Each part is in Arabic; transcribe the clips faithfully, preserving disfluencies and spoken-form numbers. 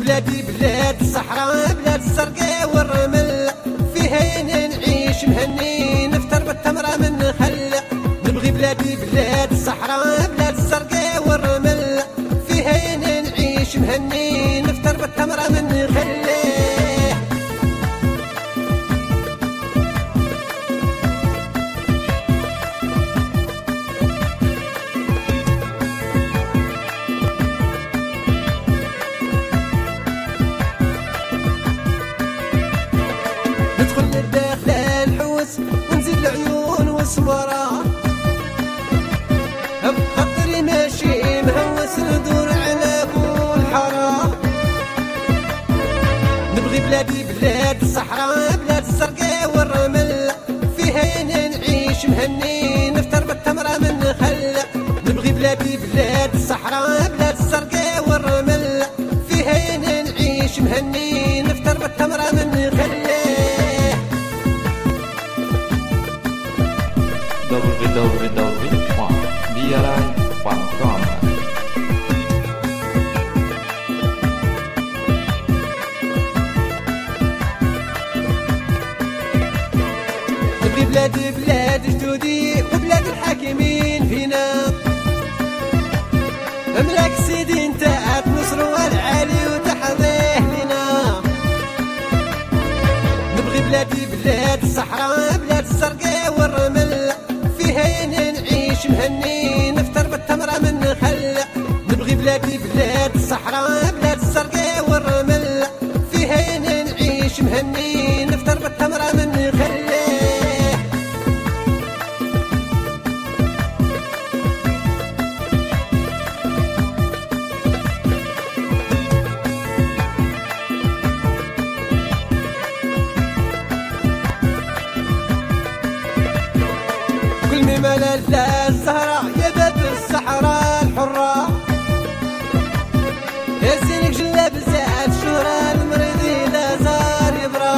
بلادي بلاد الصحراء بلاد السرقة والرمل، فيها نعيش مهني نفطر بالتمرة من نخل. نبغي بلادي بلاد الصحراء بلاد السرقة والرمل، فيها نعيش مهني نفطر بالتمرة من نخل. ندخل للداخل الحوس ونزيد العيون والسمرة، بخاطري ماشي مهوس ندور على كل حارة. نبغي بلادي بلاد الصحراء بلاد السرقة والرمل، فيها نعيش مهني نفطر بالتمرة من نخل. نبغي بلادي بلاد الصحراء بلاد السرقة والرمل، فيها نعيش مهني نفطر بالتمرة من نخل. double w w w point b r i point com. نبغي بلادي بلاد جدودي وبلاد الحاكمين فينا، املاك سيدي انت نصر والعالي وتحظيه لنا. نبغي بلادي بلاد الصحراء بلاد السرقة والرمل، فيها نعيش مهني نفطر بالتمرة من نخل. نبغي بلادي بلاد الصحراء بلاد السرقة والرمل، فيها نعيش مهني نفطر بالتمرة من نخل. كل مما لله الزهرة يا باب الصحراء الحرة، يا زينك جلاب زاد شهرة المريض لا زار يبرى.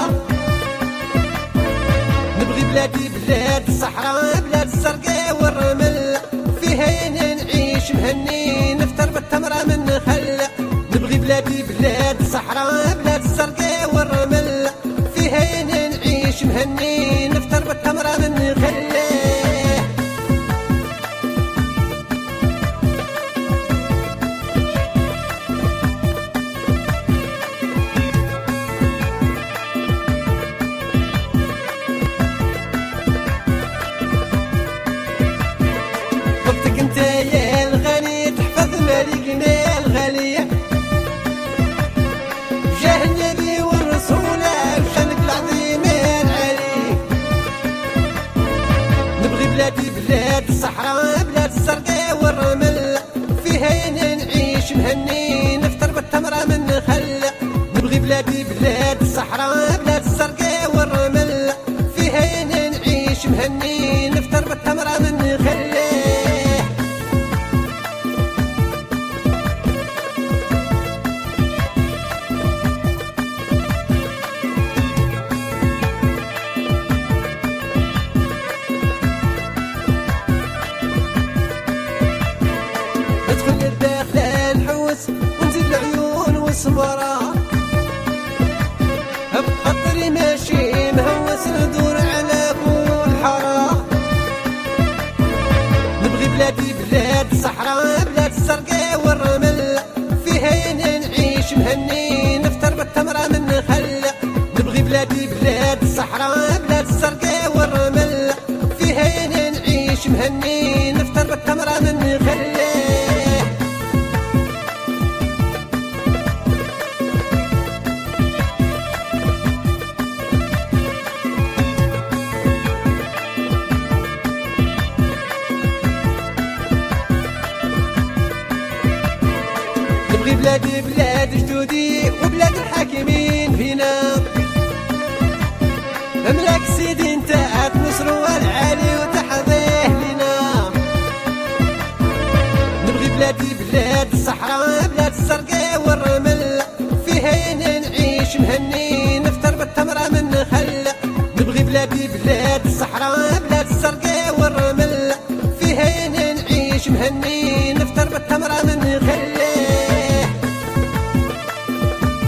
نبغي بلادي بلاد الصحراء بلاد السرقة والرمل، فيها نعيش مهني نفطر بالتمرة من نخل. نبغي بلادي بلاد الصحراء بلاد السرقة والرمل، فيها نعيش مهني نفطر بالتمرة من نخل. وقتك انت يا الغني تحفظ مالكنا الغالية، جاه النبي والرسول وشانك العظيم العالي. نبغي بلادي بلاد الصحراء بلاد السرقة والرمل، فيها نعيش مهني نفطر بالتمرة من نخل. نبغي بلادي بلاد الصحراء بلاد السرقة والرمل، فيها نعيش مهني نفطر بالتمرة من نخل. ندخل للداخل الحوس ونزيد العيون والسمرة، بخاطري ماشي مهوس ندور على كل حارة. نبغي بلادي بلاد الصحراء بلاد السرقة والرمل، فيها نعيش مهني نفطر بالتمرة من نخل. نبغي بلادي بلاد الصحراء بلاد السرقة والرمل، فيها نعيش مهني نفطر بالتمرة من نخل. نبغي بلادي بلاد جدودي وبلاد الحاكمين فينا، املاك سيدي انت نصر والعالي وتحظيه لنا. نبغي بلادي بلاد الصحراء بلاد السرقة والرمل، فيها نعيش مهني نفطر بالتمرة من نخل. نبغي بلادي بلاد الصحراء بلاد السرقة والرمل، فيها نعيش مهني نفطر بالتمرة من نخل.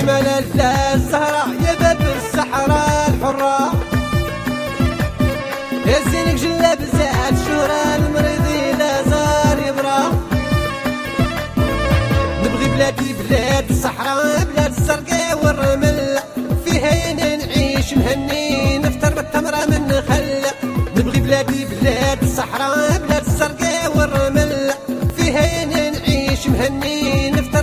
مال البلاد الزهراء يا باب الصحراء الحرة، يا زينك جلاب زاد شهرة المريض إذا زار يبرى. نبغي بلادي بلاد الصحراء بلاد الزرقاء والرمل، فيها نعيش مهني نفطر بالتمرة من خل. نبغي بلادي بلاد الصحراء بلاد الزرقاء والرمل، فيها نعيش مهني نفطر